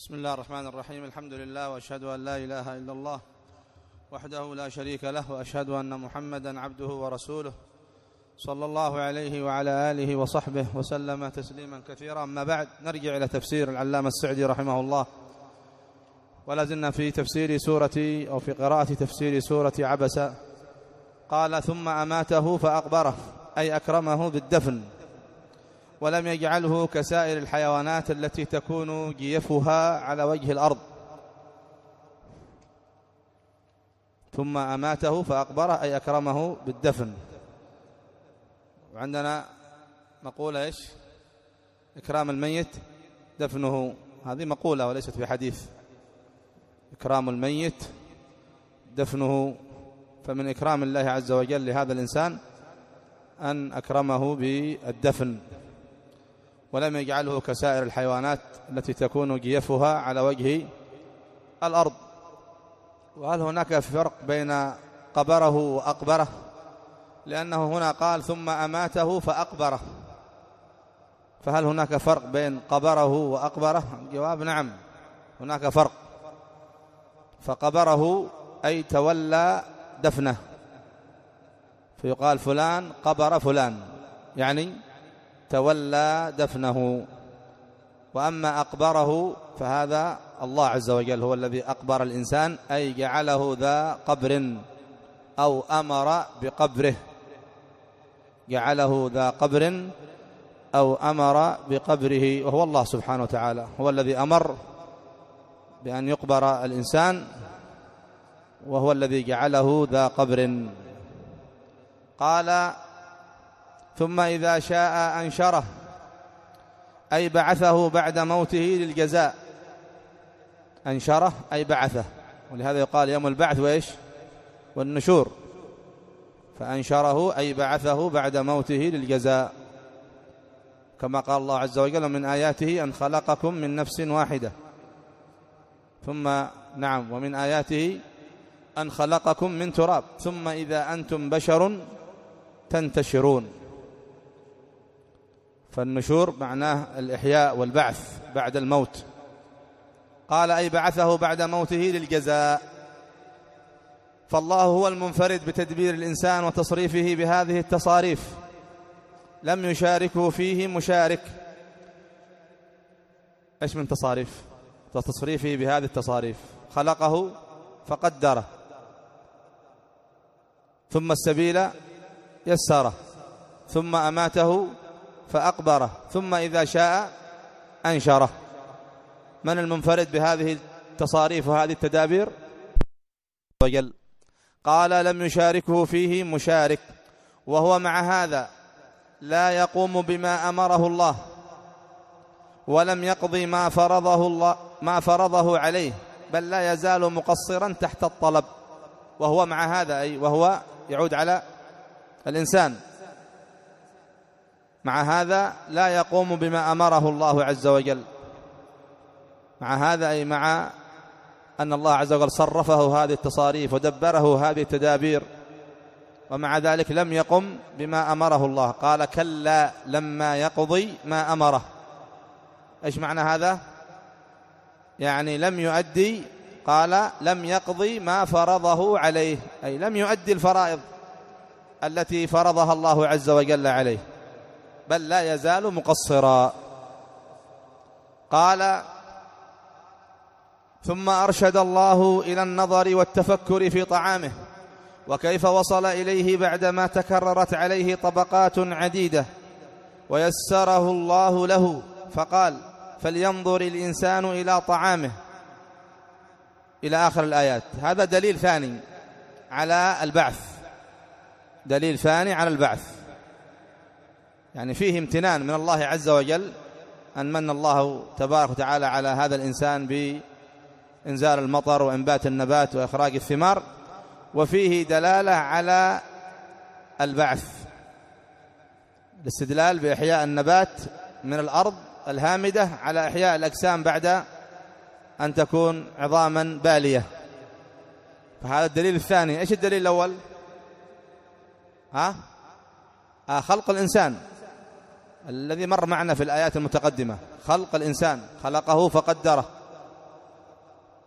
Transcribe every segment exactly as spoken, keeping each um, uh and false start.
بسم الله الرحمن الرحيم. الحمد لله وأشهد أن لا إله إلا الله وحده لا شريك له، وأشهد أن محمدا عبده ورسوله صلى الله عليه وعلى آله وصحبه وسلم تسليما كثيرا. أما بعد، نرجع إلى تفسير العلامة السعدي رحمه الله، ولا زلنا في تفسير سورة أو في قراءة تفسير سورة عبس. قال: ثم أماته فأقبره، أي أكرمه بالدفن، ولم يجعله كسائر الحيوانات التي تكون جيفها على وجه الأرض. ثم أماته فأقبره أي أكرمه بالدفن. وعندنا مقولة إيش؟ إكرام الميت دفنه. هذه مقولة وليست بحديث. إكرام الميت دفنه، فمن إكرام الله عز وجل لهذا الإنسان أن أكرمه بالدفن، ولم يجعله كسائر الحيوانات التي تكون جيفها على وجه الأرض. وهل هناك فرق بين قبره وأقبره؟ لأنه هنا قال: ثم أماته فأقبره، فهل هناك فرق بين قبره وأقبره؟ الجواب: نعم، هناك فرق. فقبره أي تولى دفنه، فيقال فلان قبر فلان، يعني تولى دفنه. وأما أقبره فهذا الله عز وجل هو الذي أقبر الإنسان، أي جعله ذا قبر أو أمر بقبره، جعله ذا قبر أو أمر بقبره، وهو الله سبحانه وتعالى هو الذي أمر بأن يقبر الإنسان، وهو الذي جعله ذا قبر. قال: ثم إذا شاء أنشره، أي بعثه بعد موته للجزاء. أنشره أي بعثه، ولهذا يقال يوم البعث وإيش؟ والنشور. فأنشره أي بعثه بعد موته للجزاء، كما قال الله عز وجل: من آياته أن خلقكم من نفس واحدة. ثم نعم ومن آياته أن خلقكم من تراب ثم إذا أنتم بشر تنتشرون. فالنشور معناه الإحياء والبعث بعد الموت. قال: أي بعثه بعد موته للجزاء. فالله هو المنفرد بتدبير الإنسان وتصريفه بهذه التصاريف، لم يشاركه فيه مشارك. إيش من تصاريف؟ تصريفه بهذه التصاريف: خلقه فقدره، ثم السبيل يسره، ثم أماته فأقبره، ثم إذا شاء أنشره. من المنفرد بهذه التصاريف وهذه التدابير؟ وجل. قال: لم يشاركه فيه مشارك، وهو مع هذا لا يقوم بما أمره الله، ولم يقضي ما فرضه الله ما فرضه عليه، بل لا يزال مقصرا تحت الطلب. وهو مع هذا أي وهو يعود على الإنسان. مع هذا لا يقوم بما أمره الله عز وجل. مع هذا أي مع أن الله عز وجل صرفه هذه التصاريف ودبره هذه التدابير، ومع ذلك لم يقم بما أمره الله. قال: كلا لما يقضي ما أمره. إيش معنى هذا؟ يعني لم يؤدي. قال: لم يقضي ما فرضه عليه، أي لم يؤدي الفرائض التي فرضها الله عز وجل عليه، بل لا يزال مقصرا. قال: ثم أرشد الله إلى النظر والتفكر في طعامه، وكيف وصل إليه بعدما تكررت عليه طبقات عديدة، ويسره الله له، فقال: فلينظر الإنسان إلى طعامه، إلى آخر الآيات. هذا دليل ثاني على البعث، دليل ثاني على البعث. يعني فيه امتنان من الله عز وجل، أن من الله تبارك وتعالى على هذا الإنسان بإنزال المطر وإنبات النبات وإخراج الثمار، وفيه دلالة على البعث، الاستدلال بإحياء النبات من الأرض الهامدة على إحياء الأجسام بعد أن تكون عظاما بالية. فهذا الدليل الثاني. إيش الدليل الأول؟ ها؟ آه خلق الإنسان الذي مر معنا في الآيات المتقدمة. خلق الإنسان، خلقه فقدره،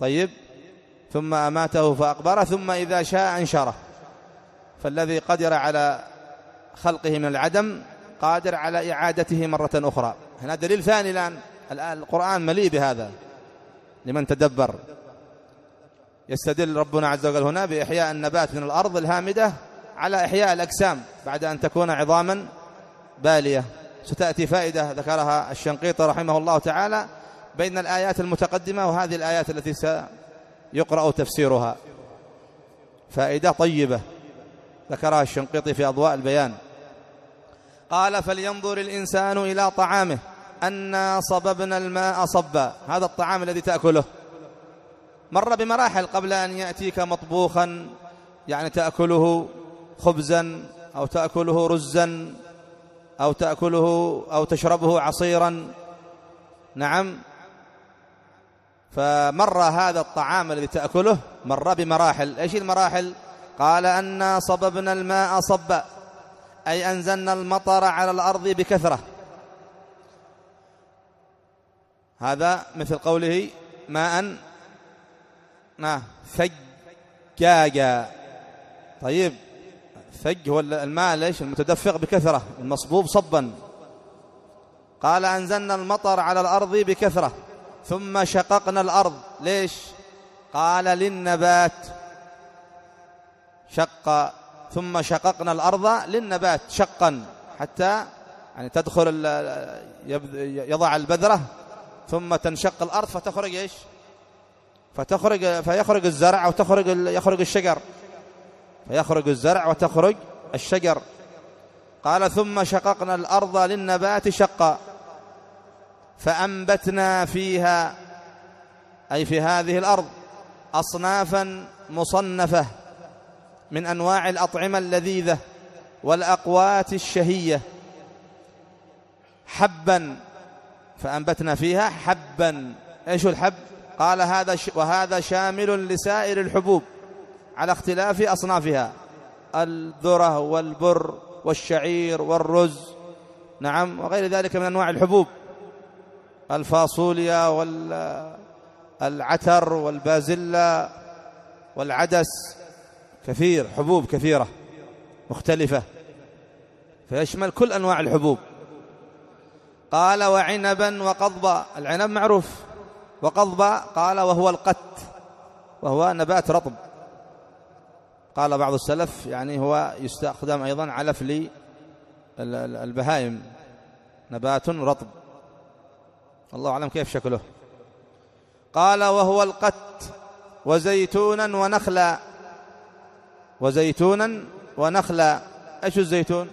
طيب، ثم أماته فأقبره، ثم إذا شاء أنشره. فالذي قدر على خلقه من العدم قادر على إعادته مرة أخرى. هنا دليل ثاني الآن، الآن القرآن مليء بهذا لمن تدبر. يستدل ربنا عز وجل هنا بإحياء النبات من الأرض الهامدة على إحياء الأجسام بعد أن تكون عظاما بالية. ستأتي فائدة ذكرها الشنقيطي رحمه الله تعالى بين الآيات المتقدمة وهذه الآيات التي سيقرأ تفسيرها، فائدة طيبة ذكرها الشنقيطي في أضواء البيان. قال: فلينظر الإنسان إلى طعامه أنا صببنا الماء صبا. هذا الطعام الذي تأكله مر بمراحل قبل أن يأتيك مطبوخا، يعني تأكله خبزا أو تأكله رزا أو تأكله أو تشربه عصيرا. نعم، فمر هذا الطعام الذي تأكله مر بمراحل. إيش المراحل؟ قال: أنا صببنا الماء صبا، أي أنزلنا المطر على الأرض بكثرة. هذا مثل قوله ماء ما ثجاجا. طيب، ثج هو الماء ليش المتدفق بكثرة، المصبوب صبا. قال: أنزلنا المطر على الأرض بكثرة ثم شققنا الأرض. ليش؟ قال: للنبات. شق، ثم شققنا الأرض للنبات شقا، حتى يعني تدخل يضع البذرة ثم تنشق الأرض فتخرج إيش؟ فتخرج فيخرج الزرع أو تخرج يخرج الشجر، فيخرج الزرع وتخرج الشجر. قال: ثم شققنا الأرض للنبات شقا فأنبتنا فيها، أي في هذه الأرض، أصنافا مصنفة من أنواع الأطعمة اللذيذة والأقوات الشهية. حبا، فأنبتنا فيها حبا. إيش الحب؟ قال: هذا ش... وهذا شامل لسائر الحبوب على اختلاف أصنافها، الذرة والبر والشعير والرز، نعم، وغير ذلك من أنواع الحبوب، الفاصوليا والعتر والبازلة والعدس، كثير، حبوب كثيرة مختلفة، فيشمل كل أنواع الحبوب. قال: وعنبا وقضبا. العنب معروف، وقضبا قال وهو القت، وهو نبات رطب. قال بعض السلف يعني هو يستخدم أيضا علف للبهائم، نبات رطب، الله أعلم كيف شكله. قال: وهو القت وزيتونا ونخلا. وزيتونا ونخلا. ايش الزيتون؟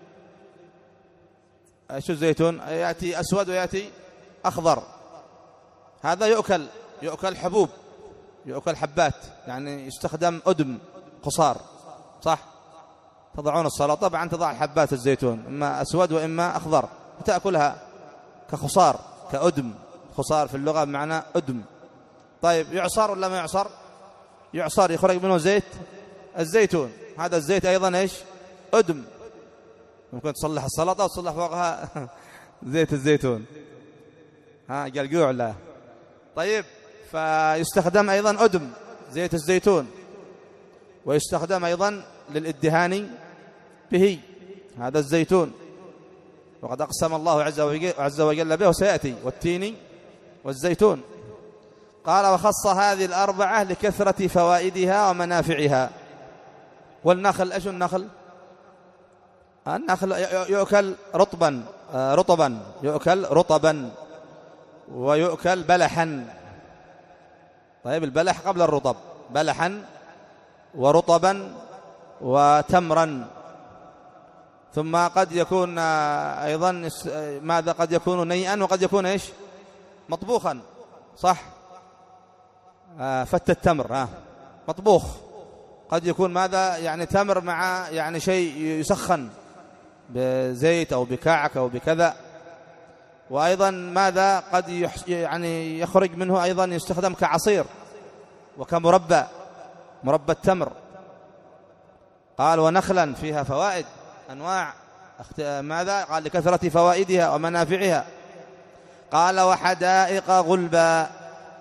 ايش الزيتون؟ ياتي اسود وياتي اخضر. هذا يؤكل، يؤكل حبوب، يؤكل حبات، يعني يستخدم أدم قصار، صح؟ تضعون السلطة طبعا تضع حبات الزيتون اما اسود واما اخضر، وتأكلها كخصار، كأدم. خصار في اللغة بمعنى أدم. طيب، يعصر ولا ما يعصر؟ يعصر، يخرج منه زيت الزيتون. هذا الزيت أيضا إيش؟ أدم. ممكن تصلح السلطة وتصلح فوقها زيت الزيتون، ها قلقوع لا. طيب، فيستخدم أيضا أدم زيت الزيتون، ويستخدم أيضا للإدهان به، هذا الزيتون، وقد أقسم الله عز وجل به وسيأتي: والتين والزيتون. قال: وخص هذه الأربعة لكثرة فوائدها ومنافعها. والنخل، ايش النخل؟ النخل يؤكل رطبا، رطبا يؤكل رطبا، ويؤكل بلحا. طيب، البلح قبل الرطب، بلحا ورطبا وتمرا. ثم قد يكون أيضا ماذا؟ قد يكون نيئا وقد يكون ايش؟ مطبوخا، صح؟ آه فت التمر آه مطبوخ. قد يكون ماذا؟ يعني تمر مع يعني شيء يسخن بزيت أو بكعك أو بكذا. وأيضا ماذا؟ قد يعني يخرج منه أيضا يستخدم كعصير وكمربى، مربى التمر. قال: ونخلا فيها فوائد، أنواع ماذا؟ قال: لكثرة فوائدها ومنافعها. قال: وحدائق غلبا،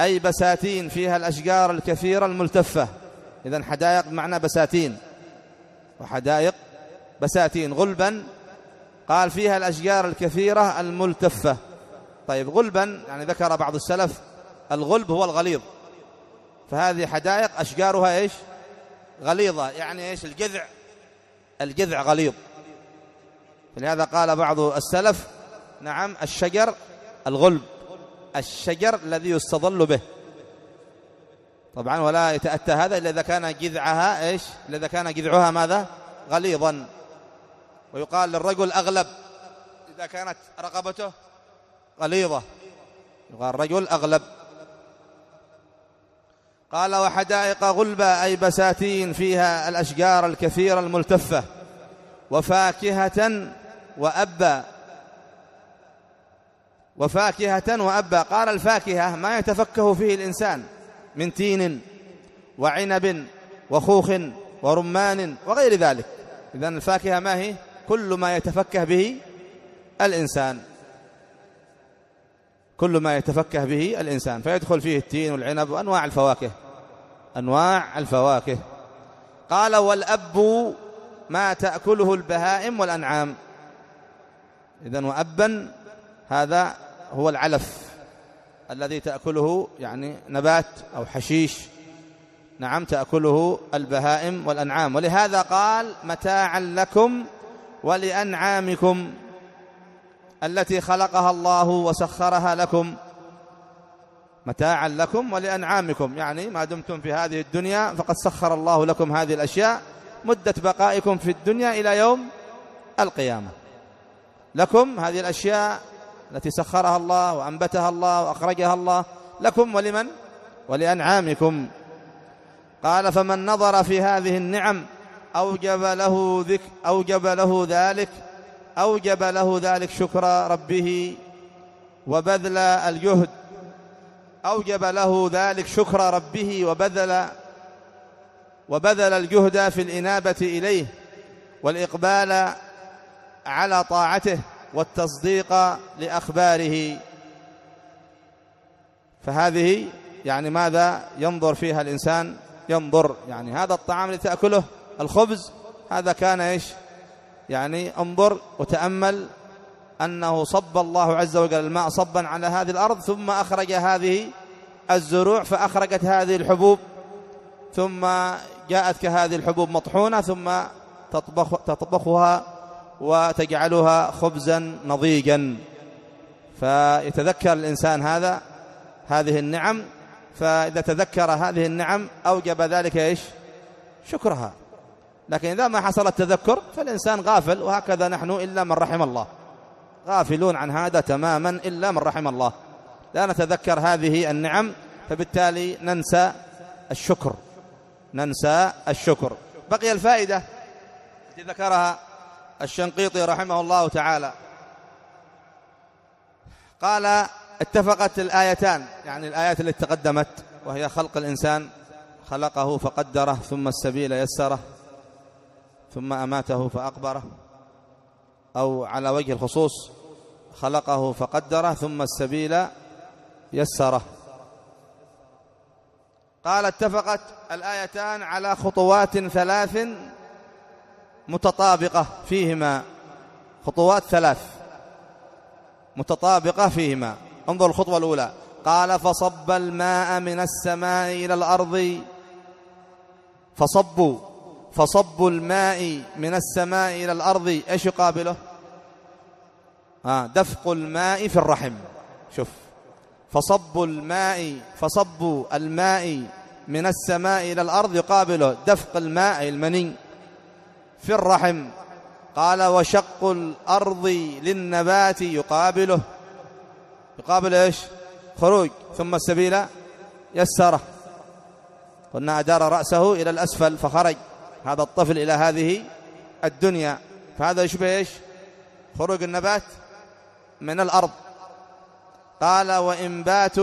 أي بساتين فيها الأشجار الكثيرة الملتفة. إذن حدائق بمعنى بساتين، وحدائق بساتين. غلبا قال فيها الأشجار الكثيرة الملتفة. طيب غلبا يعني ذكر بعض السلف الغلب هو الغليظ، فهذه حدائق أشجارها إيش؟ غليظة، يعني إيش؟ الجذع الجذع غليظ. فلهذا قال بعض السلف نعم الشجر الغلب، الشجر الذي يستظل به. طبعا ولا يتأتى هذا إلا إذا كان جذعها إيش؟ إلا إذا كان جذعها ماذا؟ غليظا. ويقال للرجل أغلب إذا كانت رقبته غليظة، يقال رجل أغلب. قال وحدائق غلبة أي بساتين فيها الأشجار الكثيرة الملتفة، وفاكهة وأبا. وفاكهة وأبا قال الفاكهة ما يتفكه فيه الإنسان من تين وعنب وخوخ ورمان وغير ذلك. إذن الفاكهة ما هي؟ كل ما يتفكه به الإنسان، كل ما يتفكه به الإنسان، فيدخل فيه التين والعنب وأنواع الفواكه، أنواع الفواكه. قال والأب ما تأكله البهائم والأنعام. إذن وأبا هذا هو العلف الذي تأكله يعني نبات أو حشيش، نعم تأكله البهائم والأنعام. ولهذا قال متاعا لكم ولأنعامكم التي خلقها الله وسخرها لكم. متاعا لكم ولأنعامكم، يعني ما دمتم في هذه الدنيا فقد سخر الله لكم هذه الأشياء مدة بقائكم في الدنيا إلى يوم القيامة. لكم هذه الأشياء التي سخرها الله وأنبتها الله وأخرجها الله، لكم ولمن؟ ولأنعامكم. قال فمن نظر في هذه النعم أوجب له ذك أوجب له ذلك أوجب له ذلك شكر ربه وبذل الجهد أوجب له ذلك شكر ربه وبذل وبذل الجهد في الإنابة إليه والإقبال على طاعته والتصديق لأخباره. فهذه يعني ماذا ينظر فيها الإنسان؟ ينظر يعني هذا الطعام اللي تأكله الخبز، هذا كان إيش؟ يعني انظر وتأمل أنه صب الله عز وجل الماء صبا على هذه الأرض، ثم أخرج هذه الزروع فأخرجت هذه الحبوب، ثم جاءتك هذه الحبوب مطحونة، ثم تطبخ تطبخها وتجعلها خبزا نضيجا. فيتذكر الإنسان هذا هذه النعم، فإذا تذكر هذه النعم أوجب ذلك إيش؟ شكرها. لكن إذا ما حصل التذكر فالإنسان غافل، وهكذا نحن إلا من رحم الله، غافلون عن هذا تماما إلا من رحم الله. لا نتذكر هذه النعم، فبالتالي ننسى الشكر ننسى الشكر. بقي الفائدة التي ذكرها الشنقيطي رحمه الله تعالى. قال اتفقت الآيتان، يعني الآيات التي تقدمت، وهي خلق الإنسان، خلقه فقدره ثم السبيل يسره ثم أماته فأقبره، أو على وجه الخصوص خلقه فقدره ثم السبيل يسره. قال اتفقت الآيتان على خطوات ثلاث متطابقة فيهما، خطوات ثلاث متطابقة فيهما. انظر الخطوة الأولى، قال فصب الماء من السماء إلى الأرض. فصبوا فصب الماء من السماء إلى الأرض، إيش يقابله؟ آه دفق الماء في الرحم. شوف، فصب الماء فصب الماء من السماء إلى الأرض يقابله دفق الماء المني في الرحم. قال وشق الأرض للنبات يقابله يقابل إيش؟ خروج ثم السبيل يسره. قلنا أدار رأسه إلى الأسفل فخرج هذا الطفل إلى هذه الدنيا، فهذا يشبه إيش؟ خروج النبات من الأرض. قال وإنبات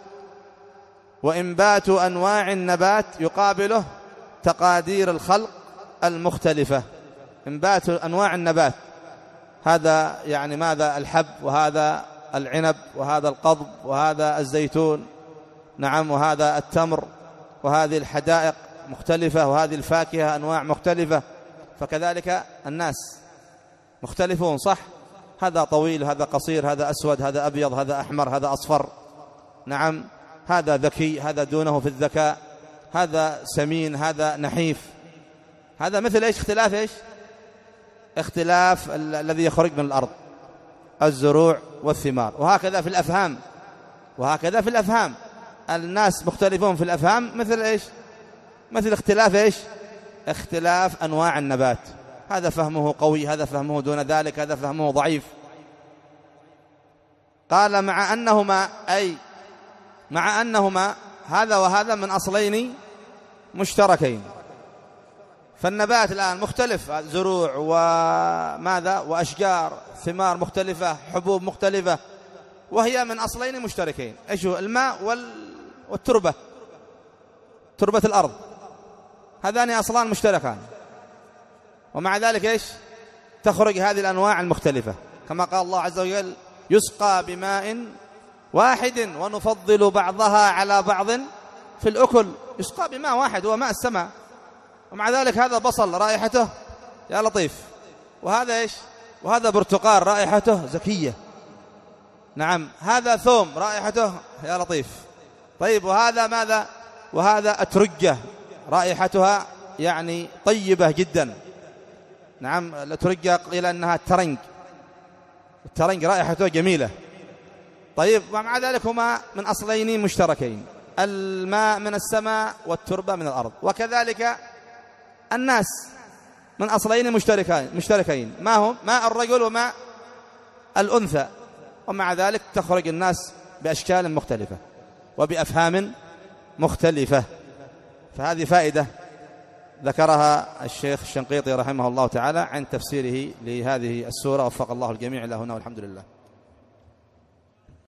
وإنبات أنواع النبات يقابله تقادير الخلق المختلفة. إنبات أنواع النبات، هذا يعني ماذا؟ الحب، وهذا العنب، وهذا القضب، وهذا الزيتون، نعم، وهذا التمر، وهذه الحدائق مختلفة، وهذه الفاكهة أنواع مختلفة، فكذلك الناس مختلفون، صح؟ هذا طويل، هذا قصير، هذا أسود، هذا أبيض، هذا أحمر، هذا أصفر، نعم، هذا ذكي، هذا دونه في الذكاء، هذا سمين، هذا نحيف. هذا مثل إيش؟ اختلاف إيش؟ اختلاف ال- الذي يخرج من الأرض، الزروع والثمار. وهكذا في الأفهام، وهكذا في الأفهام الناس مختلفون في الأفهام، مثل إيش؟ مثل اختلاف إيش؟ اختلاف أنواع النبات، هذا فهمه قوي، هذا فهمه دون ذلك، هذا فهمه ضعيف. قال مع أنهما أي مع أنهما هذا وهذا من أصلين مشتركين. فالنبات الآن مختلف، زروع وماذا وأشجار، ثمار مختلفة، حبوب مختلفة، وهي من أصلين مشتركين. إيش هو؟ الماء وال... والتربة، تربة الأرض، هذان أصلان مشتركان، ومع ذلك إيش؟ تخرج هذه الأنواع المختلفة، كما قال الله عز وجل: يسقى بماء واحد ونفضل بعضها على بعض في الأكل. يسقى بماء واحد، هو ماء السماء، ومع ذلك هذا بصل رائحته يا لطيف، وهذا إيش؟ وهذا برتقال رائحته زكية، نعم، هذا ثوم رائحته يا لطيف. طيب، وهذا ماذا؟ وهذا أترجة رائحتها يعني طيبة جدا، نعم، الأترجة قيل أنها الترنج، الترنج رائحته جميلة. طيب، ومع ذلك هما من أصلين مشتركين، الماء من السماء والتربة من الأرض. وكذلك الناس من أصلين مشتركين مشتركين ما هم؟ ماء الرجل وماء الأنثى، ومع ذلك تخرج الناس بأشكال مختلفة وبأفهام مختلفة. فهذه فائدة ذكرها الشيخ الشنقيطي رحمه الله تعالى عن تفسيره لهذه السورة. وفق الله الجميع إلى هنا، والحمد لله.